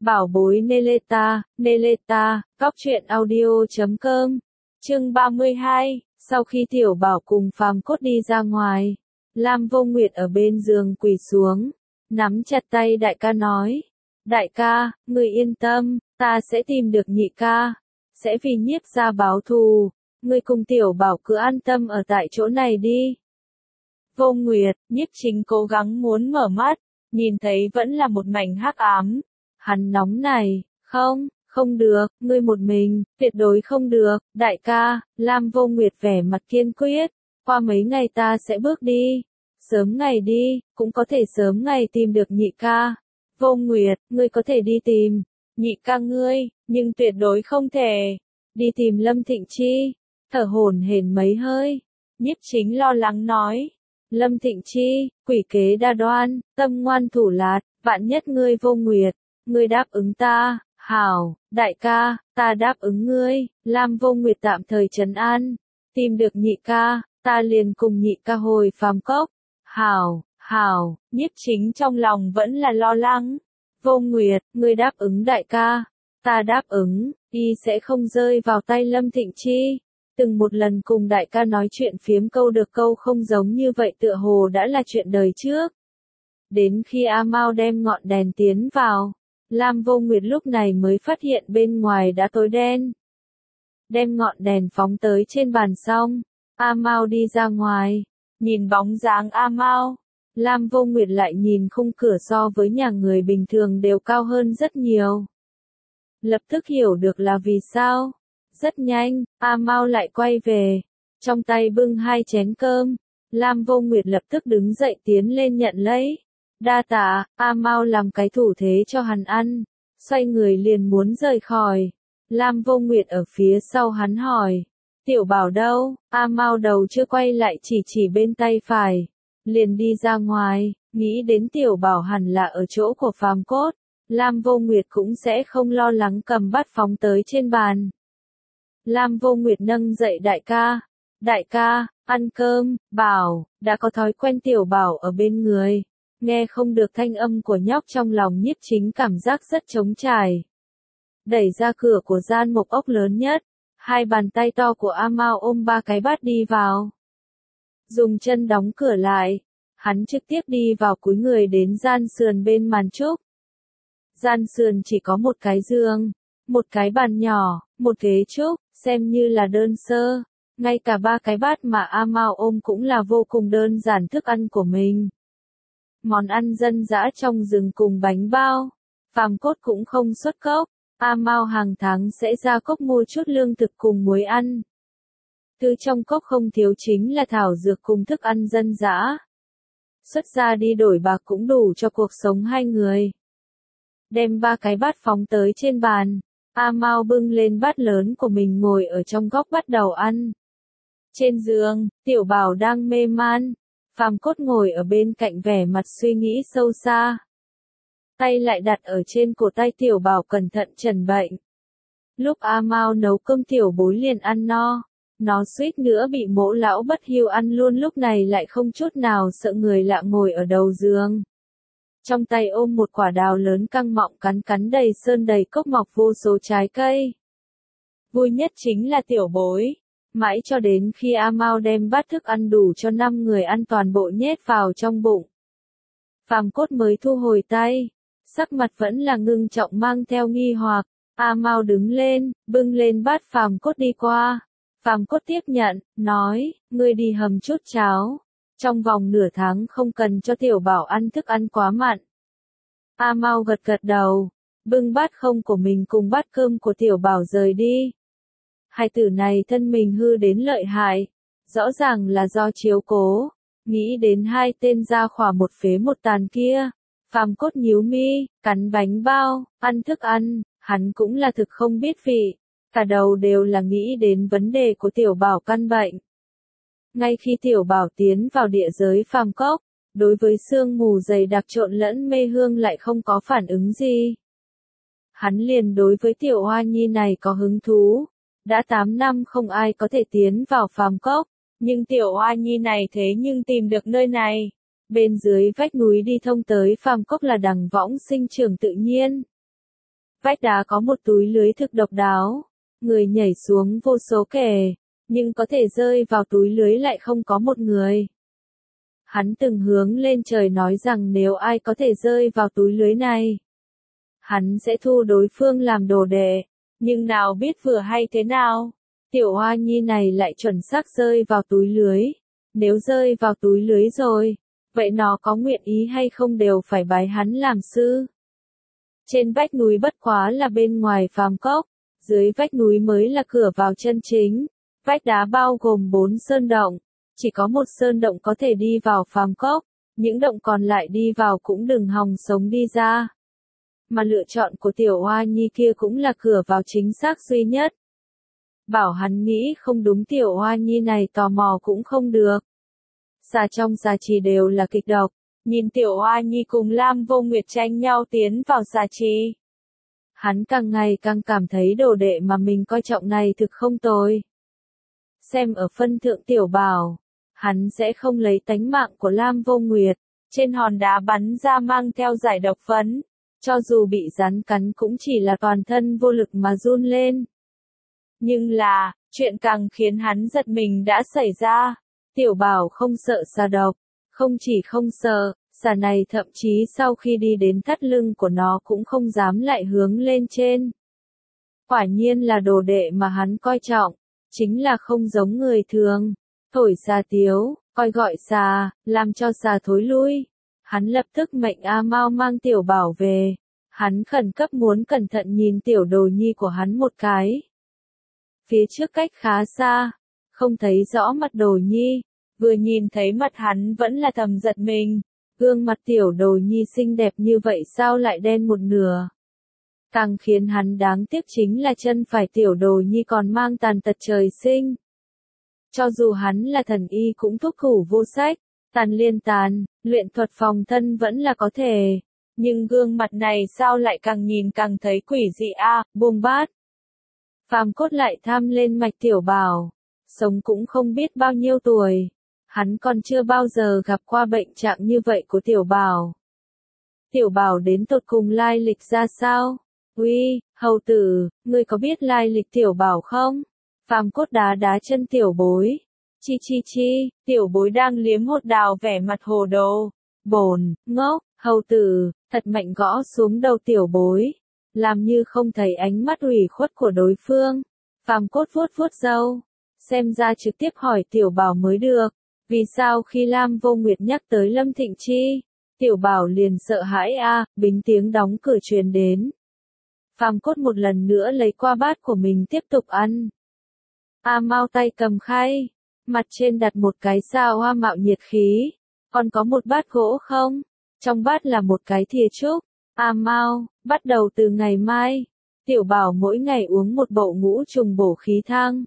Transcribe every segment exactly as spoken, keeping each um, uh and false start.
Bảo bối Neleta, Neleta, góc truyện audio chấm com. Chương ba mươi hai, sau khi Tiểu Bảo cùng Phàm Cốt đi ra ngoài, Lam Vô Nguyệt ở bên giường quỳ xuống, nắm chặt tay đại ca nói: "Đại ca, người yên tâm, ta sẽ tìm được nhị ca, sẽ vì Nhiếp gia báo thù, ngươi cùng Tiểu Bảo cứ an tâm ở tại chỗ này đi." Vô Nguyệt, Nhiếp Chính cố gắng muốn mở mắt, nhìn thấy vẫn là một mảnh hắc ám. Hắn nóng này, "Không, không được, ngươi một mình, tuyệt đối không được, đại ca." Lam Vô Nguyệt vẻ mặt kiên quyết, "Qua mấy ngày ta sẽ bước đi, sớm ngày đi, cũng có thể sớm ngày tìm được nhị ca." "Vô Nguyệt, ngươi có thể đi tìm nhị ca ngươi, nhưng tuyệt đối không thể đi tìm Lâm Thịnh Chi." Thở hổn hển mấy hơi, Nhiếp Chính lo lắng nói: "Lâm Thịnh Chi, quỷ kế đa đoan, tâm ngoan thủ lạt, vạn nhất ngươi Vô Nguyệt, ngươi đáp ứng ta." "Hảo, đại ca, ta đáp ứng ngươi." Lam Vô Nguyệt tạm thời trấn an, "Tìm được nhị ca, ta liền cùng nhị ca hồi Phàm Cốc." "Hảo, hảo." Nhiếp Chính trong lòng vẫn là lo lắng. "Vô Nguyệt, ngươi đáp ứng đại ca." "Ta đáp ứng, y sẽ không rơi vào tay Lâm Thịnh Chi." Từng một lần cùng đại ca nói chuyện phiếm câu được câu không giống như vậy tựa hồ đã là chuyện đời trước. Đến khi A Mao đem ngọn đèn tiến vào, Lam Vô Nguyệt lúc này mới phát hiện bên ngoài đã tối đen. Đem ngọn đèn phóng tới trên bàn xong, A Mao đi ra ngoài, nhìn bóng dáng A Mao, Lam Vô Nguyệt lại nhìn khung cửa so với nhà người bình thường đều cao hơn rất nhiều. Lập tức hiểu được là vì sao. Rất nhanh, A Mao lại quay về, trong tay bưng hai chén cơm. Lam Vô Nguyệt lập tức đứng dậy tiến lên nhận lấy. "Đa tạ." A Mao làm cái thủ thế cho hắn ăn, xoay người liền muốn rời khỏi. Lam Vô Nguyệt ở phía sau hắn hỏi: "Tiểu Bảo đâu?" A Mao đầu chưa quay lại chỉ chỉ bên tay phải, liền đi ra ngoài, nghĩ đến Tiểu Bảo hẳn là ở chỗ của Phàm Cốt, Lam Vô Nguyệt cũng sẽ không lo lắng cầm bát phóng tới trên bàn. Lam Vô Nguyệt nâng dậy đại ca: "Đại ca, ăn cơm." Bảo, đã có thói quen Tiểu Bảo ở bên người, nghe không được thanh âm của nhóc trong lòng Nhiếp Chính cảm giác rất trống trải. Đẩy ra cửa của gian mộc ốc lớn nhất, hai bàn tay to của A Mao ôm ba cái bát đi vào. Dùng chân đóng cửa lại, hắn trực tiếp đi vào cúi người đến gian sườn bên màn trúc. Gian sườn chỉ có một cái giường, một cái bàn nhỏ, một ghế trúc, xem như là đơn sơ. Ngay cả ba cái bát mà A Mao ôm cũng là vô cùng đơn giản thức ăn của mình. Món ăn dân dã trong rừng cùng bánh bao. Phàm Cốt cũng không xuất cốc, A Mao hàng tháng sẽ ra cốc mua chút lương thực cùng muối ăn. Thứ trong cốc không thiếu chính là thảo dược cùng thức ăn dân dã. Xuất ra đi đổi bạc cũng đủ cho cuộc sống hai người. Đem ba cái bát phóng tới trên bàn, A Mao bưng lên bát lớn của mình ngồi ở trong góc bắt đầu ăn. Trên giường, Tiểu Bảo đang mê man, Phàm Cốt ngồi ở bên cạnh vẻ mặt suy nghĩ sâu xa. Tay lại đặt ở trên cổ tay Tiểu Bảo cẩn thận trần bệnh. Lúc A Mao nấu cơm Tiểu Bối liền ăn no, nó suýt nữa bị Mỗ lão bất hiếu ăn luôn, lúc này lại không chút nào sợ người lạ ngồi ở đầu giường. Trong tay ôm một quả đào lớn căng mọng cắn cắn đầy sơn đầy cốc mọc vô số trái cây. Vui nhất chính là Tiểu Bối. Mãi cho đến khi A Mao đem bát thức ăn đủ cho năm người ăn toàn bộ nhét vào trong bụng, Phàm Cốt mới thu hồi tay, sắc mặt vẫn là ngưng trọng mang theo nghi hoặc. A Mao đứng lên, bưng lên bát Phàm Cốt đi qua. Phàm Cốt tiếp nhận, nói: "Ngươi đi hầm chút cháo. Trong vòng nửa tháng không cần cho Tiểu Bảo ăn thức ăn quá mặn." A Mao gật gật đầu, bưng bát không của mình cùng bát cơm của Tiểu Bảo rời đi. Hai tử này thân mình hư đến lợi hại, rõ ràng là do chiếu cố. Nghĩ đến hai tên gia khỏa một phế một tàn kia, Phàm Cốt nhíu mi, cắn bánh bao, ăn thức ăn, hắn cũng là thực không biết vị, cả đầu đều là nghĩ đến vấn đề của Tiểu Bảo căn bệnh. Ngay khi Tiểu Bảo tiến vào địa giới Phàm Cốc, đối với sương mù dày đặc trộn lẫn mê hương lại không có phản ứng gì. Hắn liền đối với Tiểu Hoa Nhi này có hứng thú. Đã tám năm không ai có thể tiến vào Phàm Cốc, nhưng Tiểu Hoa Nhi này thế nhưng tìm được nơi này. Bên dưới vách núi đi thông tới Phàm Cốc là đằng võng sinh trưởng tự nhiên. Vách đá có một túi lưới thực độc đáo. Người nhảy xuống vô số kể, nhưng có thể rơi vào túi lưới lại không có một người. Hắn từng hướng lên trời nói rằng nếu ai có thể rơi vào túi lưới này, hắn sẽ thu đối phương làm đồ đệ. Nhưng nào biết vừa hay thế nào, tiểu hoa nhi này lại chuẩn xác rơi vào túi lưới. Nếu rơi vào túi lưới rồi, vậy nó có nguyện ý hay không đều phải bái hắn làm sư. Trên vách núi bất quá là bên ngoài phàm cốc, dưới vách núi mới là cửa vào chân chính. Vách đá bao gồm bốn sơn động, chỉ có một sơn động có thể đi vào phàm cốc, những động còn lại đi vào cũng đừng hòng sống đi ra. Mà lựa chọn của tiểu hoa nhi kia cũng là cửa vào chính xác duy nhất. Bảo hắn nghĩ không đúng tiểu hoa nhi này tò mò cũng không được. Xà trong xà trì đều là kịch độc, nhìn tiểu hoa nhi cùng Lam Vô Nguyệt tranh nhau tiến vào xà trì. Hắn càng ngày càng cảm thấy đồ đệ mà mình coi trọng này thực không tồi. Xem ở phân thượng tiểu bảo, hắn sẽ không lấy tánh mạng của Lam Vô Nguyệt. Trên hòn đá bắn ra mang theo giải độc phấn, cho dù bị rắn cắn cũng chỉ là toàn thân vô lực mà run lên. Nhưng là, chuyện càng khiến hắn giật mình đã xảy ra. Tiểu bảo không sợ xà độc, không chỉ không sợ, xà này thậm chí sau khi đi đến thắt lưng của nó cũng không dám lại hướng lên trên. Quả nhiên là đồ đệ mà hắn coi trọng, chính là không giống người thường. Thổi xà tiếu, coi gọi xà, làm cho xà thối lui. Hắn lập tức mệnh A Mao mang tiểu bảo về. Hắn khẩn cấp muốn cẩn thận nhìn tiểu đồ nhi của hắn một cái. Phía trước cách khá xa, không thấy rõ mặt đồ nhi, vừa nhìn thấy mặt hắn vẫn là thầm giật mình. Gương mặt tiểu đồ nhi xinh đẹp như vậy sao lại đen một nửa. Càng khiến hắn đáng tiếc chính là chân phải tiểu đồ nhi còn mang tàn tật trời sinh. Cho dù hắn là thần y cũng thuốc thủ vô sách, tàn liên tàn, luyện thuật phòng thân vẫn là có thể. Nhưng gương mặt này sao lại càng nhìn càng thấy quỷ dị a, à, buông bát. Phàm cốt lại tham lên mạch tiểu bảo, sống cũng không biết bao nhiêu tuổi. Hắn còn chưa bao giờ gặp qua bệnh trạng như vậy của tiểu bảo. Tiểu bảo đến tột cùng lai lịch ra sao? Uy, hầu tử, ngươi có biết lai lịch tiểu bảo không? Phàm cốt đá đá chân tiểu bối. Chi chi chi, tiểu bối đang liếm hột đào vẻ mặt hồ đồ. Bồn, ngốc, hầu tử, thật mạnh gõ xuống đầu tiểu bối. Làm như không thấy ánh mắt ủy khuất của đối phương. Phàm cốt vuốt vuốt râu. Xem ra trực tiếp hỏi tiểu bảo mới được. Vì sao khi Lam Vô Nguyệt nhắc tới Lâm Thịnh Chi, tiểu bảo liền sợ hãi a, à, bính tiếng đóng cửa truyền đến. Phàm cốt một lần nữa lấy qua bát của mình tiếp tục ăn. A Mao tay cầm khay, mặt trên đặt một cái sao hoa mạo nhiệt khí. Còn có một bát gỗ không? Trong bát là một cái thìa trúc. A Mao, bắt đầu từ ngày mai, tiểu bảo mỗi ngày uống một bậu ngũ trùng bổ khí thang.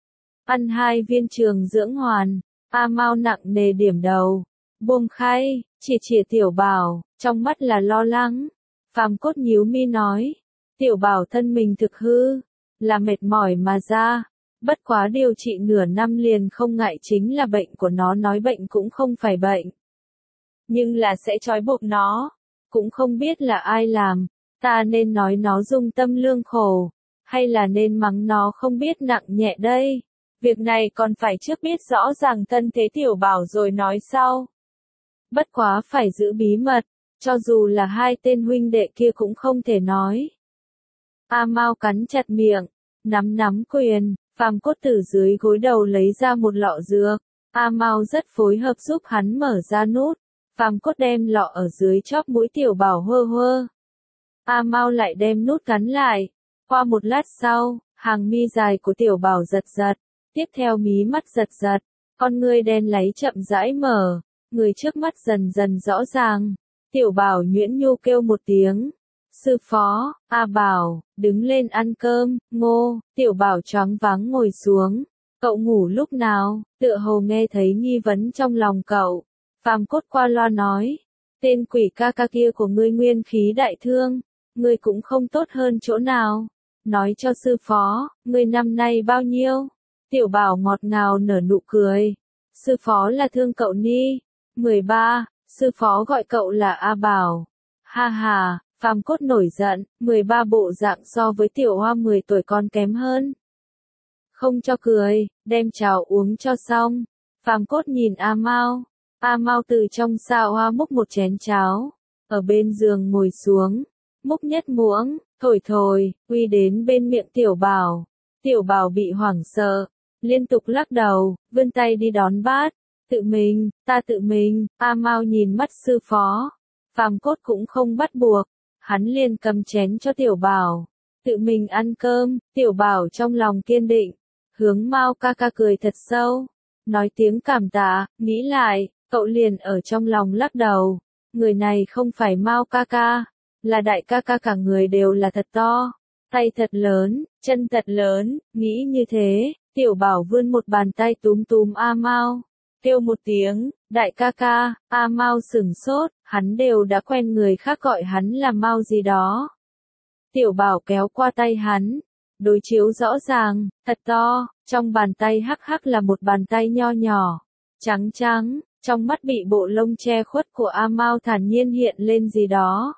Ăn hai viên trường dưỡng hoàn. A Mao nặng nề điểm đầu, buông khay, chỉ chìa tiểu bảo, trong mắt là lo lắng. Phàm cốt nhíu mi nói, tiểu bảo thân mình thực hư, là mệt mỏi mà ra, bất quá điều trị nửa năm liền không ngại chính là bệnh của nó, nói bệnh cũng không phải bệnh. Nhưng là sẽ trói buộc nó, cũng không biết là ai làm, ta nên nói nó dung tâm lương khổ, hay là nên mắng nó không biết nặng nhẹ đây. Việc này còn phải trước biết rõ ràng thân thế tiểu bảo rồi nói sau. Bất quá phải giữ bí mật, cho dù là hai tên huynh đệ kia cũng không thể nói. A Mao cắn chặt miệng, nắm nắm quyền, Phàm cốt từ dưới gối đầu lấy ra một lọ dược. A Mao rất phối hợp giúp hắn mở ra nút. Phàm cốt đem lọ ở dưới chóp mũi tiểu bảo hơ hơ. A Mao lại đem nút gắn lại. Qua một lát sau, hàng mi dài của tiểu bảo giật giật. Tiếp theo mí mắt giật giật, con ngươi đen láy chậm rãi mở, người trước mắt dần dần rõ ràng. Tiểu bảo nhuyễn nhu kêu một tiếng. Sư phó, A Bảo, đứng lên ăn cơm. Ngô, tiểu bảo choáng váng ngồi xuống. Cậu ngủ lúc nào? Tựa hồ nghe thấy nghi vấn trong lòng cậu. Phàm cốt qua loa nói, tên quỷ ca ca kia của ngươi nguyên khí đại thương, ngươi cũng không tốt hơn chỗ nào. Nói cho sư phó, ngươi năm nay bao nhiêu? Tiểu bảo ngọt ngào nở nụ cười. Sư phó là thương cậu ni. mười ba, sư phó gọi cậu là A Bảo. Ha ha, Phàm Cốt nổi giận, mười ba bộ dạng so với tiểu hoa mười tuổi còn kém hơn. Không cho cười, đem cháo uống cho xong. Phàm Cốt nhìn A Mao. A Mao từ trong xào hoa múc một chén cháo, ở bên giường ngồi xuống, múc nhất muỗng, thổi thổi, uy đến bên miệng Tiểu Bảo. Tiểu Bảo bị hoảng sợ, liên tục lắc đầu, vươn tay đi đón bát. Tự mình, ta tự mình. A Mao nhìn mắt sư phó. Phàm Cốt cũng không bắt buộc, hắn liền cầm chén cho Tiểu Bảo. Tự mình ăn cơm. Tiểu Bảo trong lòng kiên định, hướng Mao ca ca cười thật sâu, nói tiếng cảm tạ. Nghĩ lại, cậu liền ở trong lòng lắc đầu. Người này không phải Mao ca ca, là đại ca ca, cả người đều là thật to, tay thật lớn, chân thật lớn. Nghĩ như thế, Tiểu Bảo vươn một bàn tay túm túm A Mao, kêu một tiếng, đại ca ca. A Mao sửng sốt, hắn đều đã quen người khác gọi hắn là Mao gì đó. Tiểu Bảo kéo qua tay hắn, đối chiếu rõ ràng, thật to, trong bàn tay hắc hắc là một bàn tay nho nhỏ, trắng trắng, trong mắt bị bộ lông che khuất của A Mao thản nhiên hiện lên gì đó.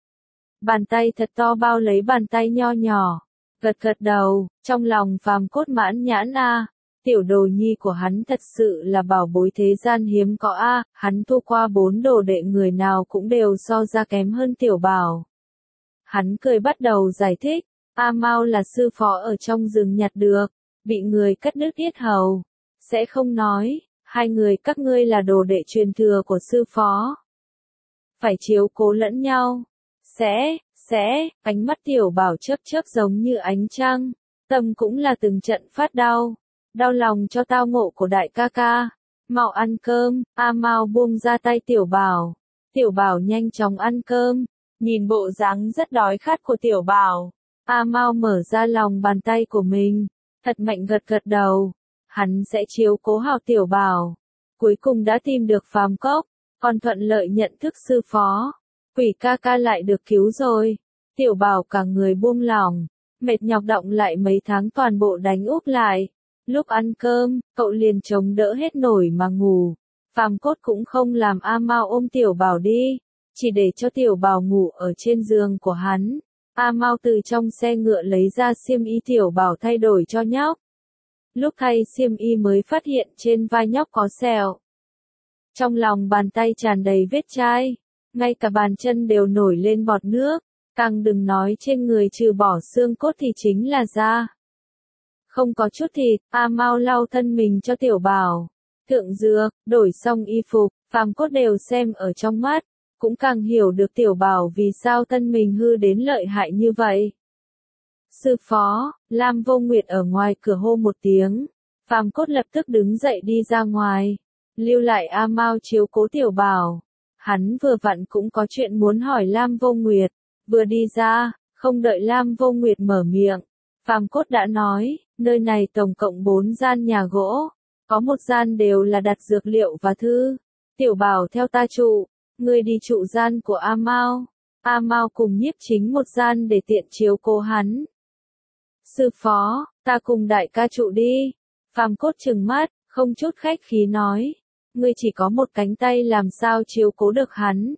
Bàn tay thật to bao lấy bàn tay nho nhỏ, gật gật đầu, trong lòng Phàm Cốt mãn nhãn a, tiểu đồ nhi của hắn thật sự là bảo bối thế gian hiếm có a, hắn thua qua bốn đồ đệ người nào cũng đều so ra kém hơn Tiểu Bảo. Hắn cười bắt đầu giải thích, A Mao là sư phó ở trong rừng nhặt được, bị người cắt đứt yết hầu, sẽ không nói, hai người các ngươi là đồ đệ truyền thừa của sư phó, phải chiếu cố lẫn nhau. Sẽ, sẽ, ánh mắt Tiểu Bảo chớp chớp giống như ánh trăng, tâm cũng là từng trận phát đau, đau lòng cho tao ngộ của đại ca ca. Mau ăn cơm. A Mao buông ra tay Tiểu Bảo. Tiểu Bảo nhanh chóng ăn cơm, nhìn bộ dáng rất đói khát của Tiểu Bảo. A Mao mở ra lòng bàn tay của mình, thật mạnh gật gật đầu, hắn sẽ chiếu cố hảo Tiểu Bảo. Cuối cùng đã tìm được Phàm Cốc, còn thuận lợi nhận thức sư phó. Quỷ ca ca lại được cứu rồi. Tiểu Bảo cả người buông lỏng, mệt nhọc động lại mấy tháng toàn bộ đánh úp lại. Lúc ăn cơm, cậu liền chống đỡ hết nổi mà ngủ. Phàm Cốt cũng không làm A Mao ôm Tiểu Bảo đi, chỉ để cho Tiểu Bảo ngủ ở trên giường của hắn. A Mao từ trong xe ngựa lấy ra xiêm y Tiểu Bảo thay đổi cho nhóc. Lúc thay xiêm y mới phát hiện trên vai nhóc có sẹo. Trong lòng bàn tay tràn đầy vết chai, ngay cả bàn chân đều nổi lên bọt nước, càng đừng nói trên người trừ bỏ xương cốt thì chính là da. Không có chút thịt. A Mao lau thân mình cho Tiểu Bảo, thượng dược, đổi xong y phục, Phàm Cốt đều xem ở trong mắt, cũng càng hiểu được Tiểu Bảo vì sao thân mình hư đến lợi hại như vậy. Sư phó. Lam Vô Nguyệt ở ngoài cửa hô một tiếng, Phàm Cốt lập tức đứng dậy đi ra ngoài, lưu lại A Mao chiếu cố Tiểu Bảo. Hắn vừa vặn cũng có chuyện muốn hỏi Lam Vô Nguyệt, vừa đi ra, không đợi Lam Vô Nguyệt mở miệng, Phàm Cốt đã nói, nơi này tổng cộng bốn gian nhà gỗ, có một gian đều là đặt dược liệu và thư. Tiểu Bảo theo ta trụ, ngươi đi trụ gian của A Mao. A Mao cùng Nhiếp Chính một gian để tiện chiếu cố hắn. Sư phó, ta cùng đại ca trụ đi. Phàm Cốt trừng mắt, không chút khách khí nói, ngươi chỉ có một cánh tay làm sao chiếu cố được hắn.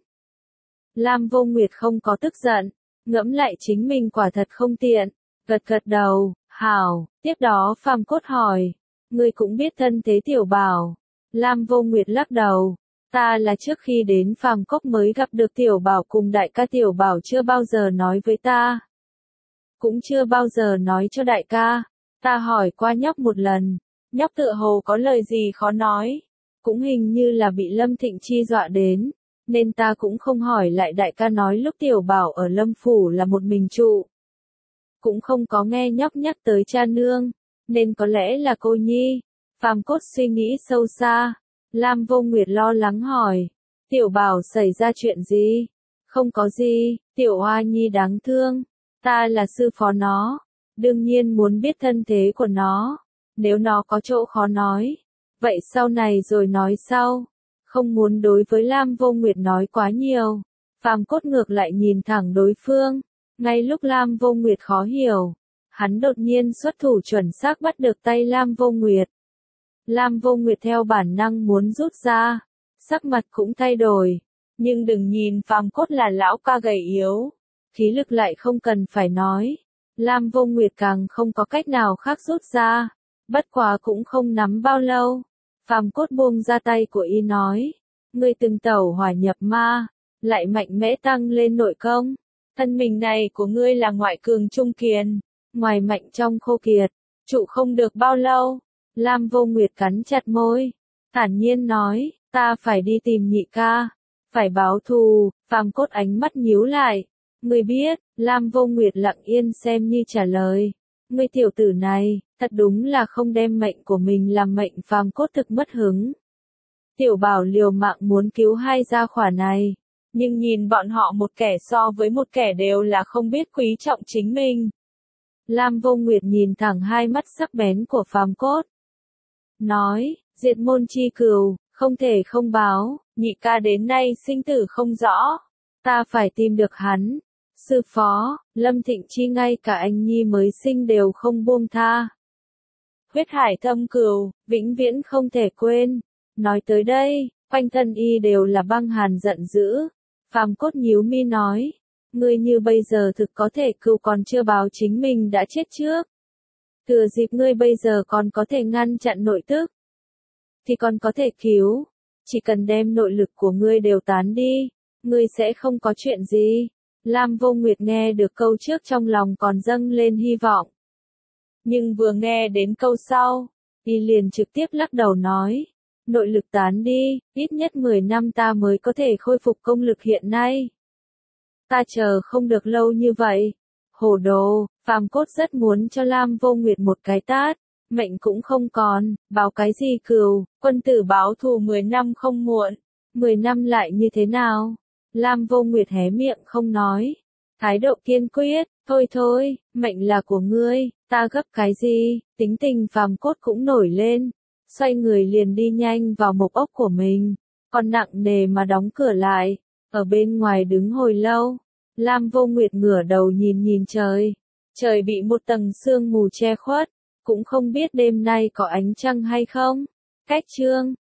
Lam Vô Nguyệt không có tức giận, ngẫm lại chính mình quả thật không tiện, gật gật đầu, hảo. Tiếp đó Phàm Cốt hỏi, ngươi cũng biết thân thế Tiểu Bảo. Lam Vô Nguyệt lắc đầu, ta là trước khi đến Phàm Cốc mới gặp được Tiểu Bảo cùng đại ca, Tiểu Bảo chưa bao giờ nói với ta, cũng chưa bao giờ nói cho đại ca. Ta hỏi qua nhóc một lần, nhóc tựa hồ có lời gì khó nói, cũng hình như là bị Lâm Thịnh Chi dọa đến, nên ta cũng không hỏi lại. Đại ca nói lúc Tiểu Bảo ở Lâm Phủ là một mình trụ, cũng không có nghe nhóc nhắc tới cha nương, nên có lẽ là cô nhi. Phàm Cốt suy nghĩ sâu xa. Lam Vô Nguyệt lo lắng hỏi, Tiểu Bảo xảy ra chuyện gì? Không có gì, Tiểu Hoa Nhi đáng thương, ta là sư phó nó, đương nhiên muốn biết thân thế của nó, nếu nó có chỗ khó nói, vậy sau này rồi nói sau. Không muốn đối với Lam Vô Nguyệt nói quá nhiều, Phàm Cốt ngược lại nhìn thẳng đối phương. Ngay lúc Lam Vô Nguyệt khó hiểu, hắn đột nhiên xuất thủ chuẩn xác bắt được tay Lam Vô Nguyệt. Lam Vô Nguyệt theo bản năng muốn rút ra, sắc mặt cũng thay đổi, nhưng đừng nhìn Phàm Cốt là lão ca gầy yếu, khí lực lại không cần phải nói. Lam Vô Nguyệt càng không có cách nào khác rút ra, bất quá cũng không nắm bao lâu. Phàm Cốt buông ra tay của y nói, ngươi từng tẩu hỏa nhập ma, lại mạnh mẽ tăng lên nội công. Thân mình này của ngươi là ngoại cường trung kiền, ngoài mạnh trong khô kiệt, trụ không được bao lâu. Lam Vô Nguyệt cắn chặt môi, thản nhiên nói, ta phải đi tìm nhị ca, phải báo thù. Phàm Cốt ánh mắt nhíu lại, ngươi biết. Lam Vô Nguyệt lặng yên xem như trả lời, ngươi tiểu tử này, thật đúng là không đem mệnh của mình làm mệnh. Phàm Cốt thực mất hứng. Tiểu Bảo liều mạng muốn cứu hai gia hỏa này, nhưng nhìn bọn họ một kẻ so với một kẻ đều là không biết quý trọng chính mình. Lam Vô Nguyệt nhìn thẳng hai mắt sắc bén của Phàm Cốt, nói, diệt môn chi cừu, không thể không báo, nhị ca đến nay sinh tử không rõ, ta phải tìm được hắn. Sư phó, Lâm Thịnh Chi ngay cả anh nhi mới sinh đều không buông tha. Huyết hải thâm cừu, vĩnh viễn không thể quên. Nói tới đây, quanh thân y đều là băng hàn giận dữ. Phàm Cốt nhíu mi nói, ngươi như bây giờ thực có thể cứu còn chưa báo chính mình đã chết trước. Thừa dịp ngươi bây giờ còn có thể ngăn chặn nội tức, thì còn có thể cứu. Chỉ cần đem nội lực của ngươi đều tán đi, ngươi sẽ không có chuyện gì. Lam Vô Nguyệt nghe được câu trước trong lòng còn dâng lên hy vọng. Nhưng vừa nghe đến câu sau, y liền trực tiếp lắc đầu nói, nội lực tán đi, ít nhất mười năm ta mới có thể khôi phục công lực hiện nay. Ta chờ không được lâu như vậy. Hồ đồ. Phàm Cốt rất muốn cho Lam Vô Nguyệt một cái tát, mệnh cũng không còn, báo cái gì cừu, quân tử báo thù mười năm không muộn. Mười năm lại như thế nào? Lam Vô Nguyệt hé miệng không nói, thái độ kiên quyết, thôi thôi, mệnh là của ngươi, ta gấp cái gì? Tính tình Phàm Cốt cũng nổi lên, xoay người liền đi nhanh vào mộc ốc của mình, còn nặng nề mà đóng cửa lại, ở bên ngoài đứng hồi lâu. Lam Vô Nguyệt ngửa đầu nhìn nhìn trời, trời bị một tầng sương mù che khuất, cũng không biết đêm nay có ánh trăng hay không. Cách chương